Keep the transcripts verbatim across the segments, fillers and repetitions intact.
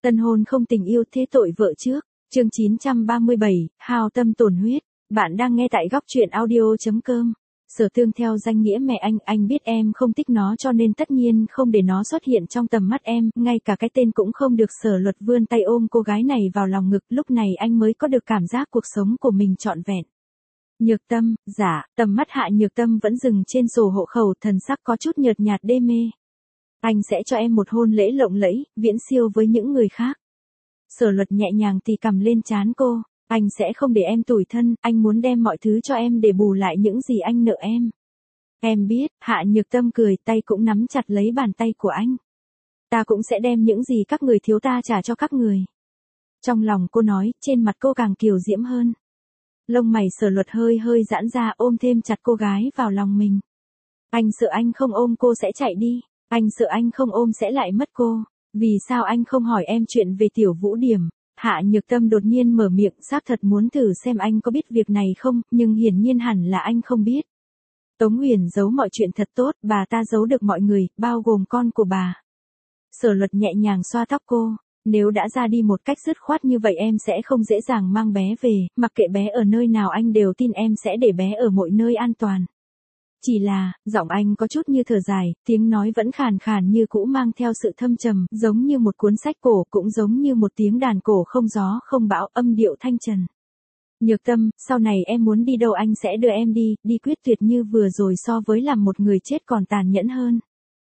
Tân hôn không tình yêu thế tội vợ trước. Chương chín trăm ba mươi bảy, hao tâm tổn huyết. Bạn đang nghe tại góc truyện audio chấm com. Sở Tương theo danh nghĩa mẹ anh, anh biết em không thích nó cho nên tất nhiên không để nó xuất hiện trong tầm mắt em, ngay cả cái tên cũng không được. Sở Luật vươn tay ôm cô gái này vào lòng ngực, lúc này anh mới có được cảm giác cuộc sống của mình trọn vẹn. Nhược Tâm, dạ, tầm mắt Hạ Nhược Tâm vẫn dừng trên sổ hộ khẩu, thần sắc có chút nhợt nhạt đê mê. Anh sẽ cho em một hôn lễ lộng lẫy, viễn siêu với những người khác. Sở Luật nhẹ nhàng tì cằm lên trán cô, anh sẽ không để em tủi thân, anh muốn đem mọi thứ cho em để bù lại những gì anh nợ em. Em biết, Hạ Nhược Tâm cười, tay cũng nắm chặt lấy bàn tay của anh. Ta cũng sẽ đem những gì các người thiếu ta trả cho các người. Trong lòng cô nói, trên mặt cô càng kiều diễm hơn. Lông mày Sở Luật hơi hơi giãn ra, ôm thêm chặt cô gái vào lòng mình. Anh sợ anh không ôm cô sẽ chạy đi, anh sợ anh không ôm sẽ lại mất cô. Vì sao anh không hỏi em chuyện về Tiểu Vũ Điểm? Hạ Nhược Tâm đột nhiên mở miệng, xác thật muốn thử xem anh có biết việc này không, nhưng hiển nhiên hẳn là anh không biết. Tống Huyền giấu mọi chuyện thật tốt, bà ta giấu được mọi người, bao gồm con của bà. Sở Luật nhẹ nhàng xoa tóc cô, nếu đã ra đi một cách dứt khoát như vậy em sẽ không dễ dàng mang bé về, mặc kệ bé ở nơi nào anh đều tin em sẽ để bé ở mọi nơi an toàn. Chỉ là, giọng anh có chút như thở dài, tiếng nói vẫn khàn khàn như cũ mang theo sự thâm trầm, giống như một cuốn sách cổ, cũng giống như một tiếng đàn cổ không gió không bão, âm điệu thanh trần. Nhược Tâm, sau này em muốn đi đâu anh sẽ đưa em đi, đi quyết tuyệt như vừa rồi so với làm một người chết còn tàn nhẫn hơn.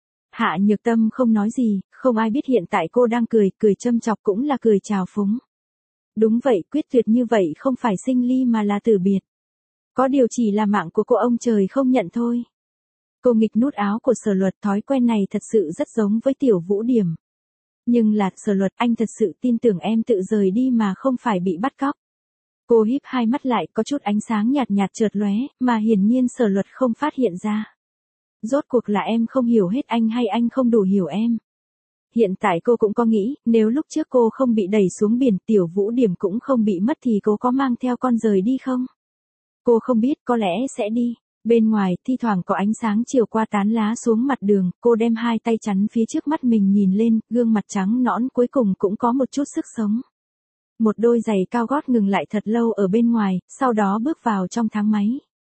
Hạ Nhược Tâm không nói gì, không ai biết hiện tại cô đang cười, cười châm chọc cũng là cười trào phúng. Đúng vậy, quyết tuyệt như vậy không phải sinh ly mà là tử biệt. Có điều chỉ là mạng của cô ông trời không nhận thôi. Cô nghịch nút áo của Sở Luật, thói quen này thật sự rất giống với Tiểu Vũ Điểm. Nhưng là, Sở Luật, anh thật sự tin tưởng em tự rời đi mà không phải bị bắt cóc. Cô híp hai mắt lại, có chút ánh sáng nhạt nhạt chợt lóe, mà hiển nhiên Sở Luật không phát hiện ra. Rốt cuộc là em không hiểu hết anh hay anh không đủ hiểu em. Hiện tại cô cũng có nghĩ, nếu lúc trước cô không bị đẩy xuống biển, Tiểu Vũ Điểm cũng không bị mất thì cô có mang theo con rời đi không? Cô không biết, có lẽ sẽ đi. Bên ngoài, thi thoảng có ánh sáng chiều qua tán lá xuống mặt đường, cô đem hai tay chắn phía trước mắt mình nhìn lên, gương mặt trắng nõn cuối cùng cũng có một chút sức sống. Một đôi giày cao gót ngừng lại thật lâu ở bên ngoài, sau đó bước vào trong thang máy.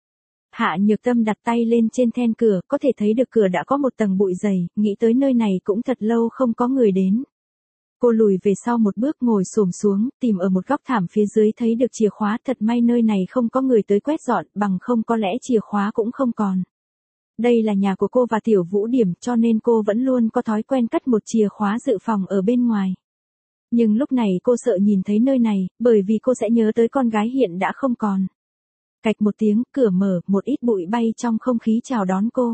Hạ Nhược Tâm đặt tay lên trên then cửa, có thể thấy được cửa đã có một tầng bụi dày, nghĩ tới nơi này cũng thật lâu không có người đến. Cô lùi về sau một bước, ngồi xổm xuống, tìm ở một góc thảm phía dưới thấy được chìa khóa, thật may nơi này không có người tới quét dọn, bằng không có lẽ chìa khóa cũng không còn. Đây là nhà của cô và Tiểu Vũ Điểm, cho nên cô vẫn luôn có thói quen cất một chìa khóa dự phòng ở bên ngoài. Nhưng lúc này cô sợ nhìn thấy nơi này, bởi vì cô sẽ nhớ tới con gái hiện đã không còn. Cạch một tiếng, cửa mở, một ít bụi bay trong không khí chào đón cô.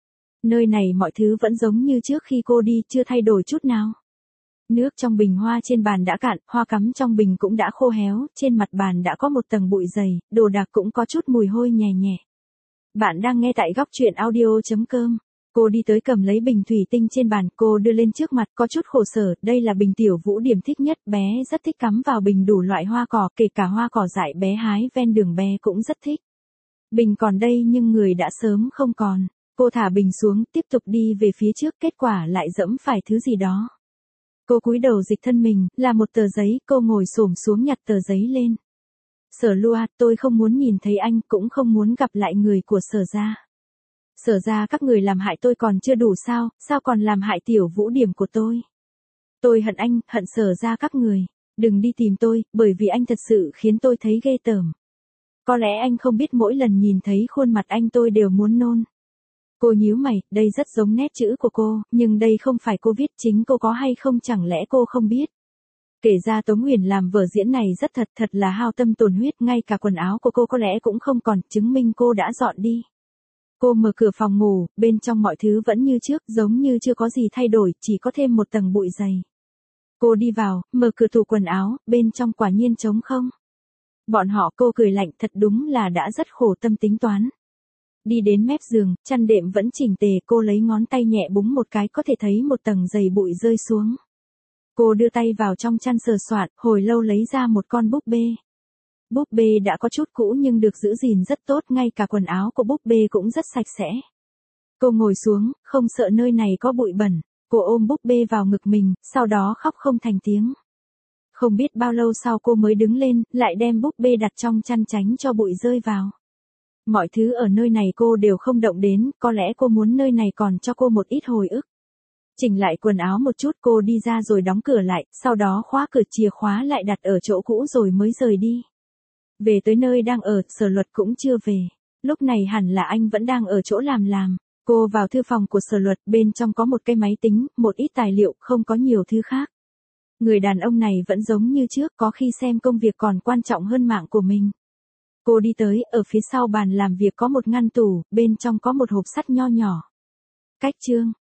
Nơi này mọi thứ vẫn giống như trước khi cô đi, chưa thay đổi chút nào. Nước trong bình hoa trên bàn đã cạn, hoa cắm trong bình cũng đã khô héo, trên mặt bàn đã có một tầng bụi dày, đồ đạc cũng có chút mùi hôi nhè nhẹ. Bạn đang nghe tại góc truyện audio chấm com. Cô đi tới cầm lấy bình thủy tinh trên bàn, cô đưa lên trước mặt, có chút khổ sở, đây là bình Tiểu Vũ Điểm thích nhất, bé rất thích cắm vào bình đủ loại hoa cỏ, kể cả hoa cỏ dại bé hái ven đường bé cũng rất thích. Bình còn đây nhưng người đã sớm không còn. Cô thả bình xuống, tiếp tục đi về phía trước, kết quả lại dẫm phải thứ gì đó. Cô cúi đầu dịch thân mình, là một tờ giấy, cô ngồi xổm xuống nhặt tờ giấy lên. Sở Lua, tôi không muốn nhìn thấy anh, cũng không muốn gặp lại người của Sở gia. Sở gia các người làm hại tôi còn chưa đủ sao, sao còn làm hại Tiểu Vũ Điểm của tôi. Tôi hận anh, hận Sở gia các người. Đừng đi tìm tôi, bởi vì anh thật sự khiến tôi thấy ghê tởm. Có lẽ anh không biết mỗi lần nhìn thấy khuôn mặt anh tôi đều muốn nôn. Cô nhíu mày, đây rất giống nét chữ của cô, nhưng đây không phải cô viết, chính cô có hay không chẳng lẽ cô không biết. Kể ra Tống Huyền làm vở diễn này rất thật, thật là hao tâm tổn huyết, ngay cả quần áo của cô có lẽ cũng không còn, chứng minh cô đã dọn đi. Cô mở cửa phòng ngủ, bên trong mọi thứ vẫn như trước, giống như chưa có gì thay đổi, chỉ có thêm một tầng bụi dày. Cô đi vào, mở cửa tủ quần áo, bên trong quả nhiên trống không. Bọn họ, cô cười lạnh, thật đúng là đã rất khổ tâm tính toán. Đi đến mép giường, chăn đệm vẫn chỉnh tề, cô lấy ngón tay nhẹ búng một cái có thể thấy một tầng dày bụi rơi xuống. Cô đưa tay vào trong chăn sờ soạn, hồi lâu lấy ra một con búp bê. Búp bê đã có chút cũ nhưng được giữ gìn rất tốt, ngay cả quần áo của búp bê cũng rất sạch sẽ. Cô ngồi xuống, không sợ nơi này có bụi bẩn, cô ôm búp bê vào ngực mình, sau đó khóc không thành tiếng. Không biết bao lâu sau cô mới đứng lên, lại đem búp bê đặt trong chăn tránh cho bụi rơi vào. Mọi thứ ở nơi này cô đều không động đến, có lẽ cô muốn nơi này còn cho cô một ít hồi ức. Chỉnh lại quần áo một chút cô đi ra rồi đóng cửa lại, sau đó khóa cửa chìa khóa lại đặt ở chỗ cũ rồi mới rời đi. Về tới nơi đang ở, Sở Luật cũng chưa về. Lúc này hẳn là anh vẫn đang ở chỗ làm làm. Cô vào thư phòng của Sở Luật, bên trong có một cái máy tính, một ít tài liệu, không có nhiều thứ khác. Người đàn ông này vẫn giống như trước, có khi xem công việc còn quan trọng hơn mạng của mình. Cô đi tới, ở phía sau bàn làm việc có một ngăn tủ, bên trong có một hộp sắt nho nhỏ. Cách chương